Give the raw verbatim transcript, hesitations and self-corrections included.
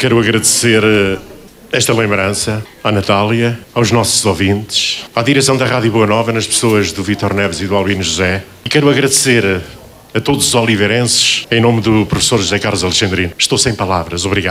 Quero agradecer esta lembrança à Natália, aos nossos ouvintes, à direção da Rádio Boa Nova, nas pessoas do Vítor Neves e do Albino José. E quero agradecer a todos os oliveirenses, em nome do professor José Carlos Alexandrino. Estou sem palavras. Obrigado.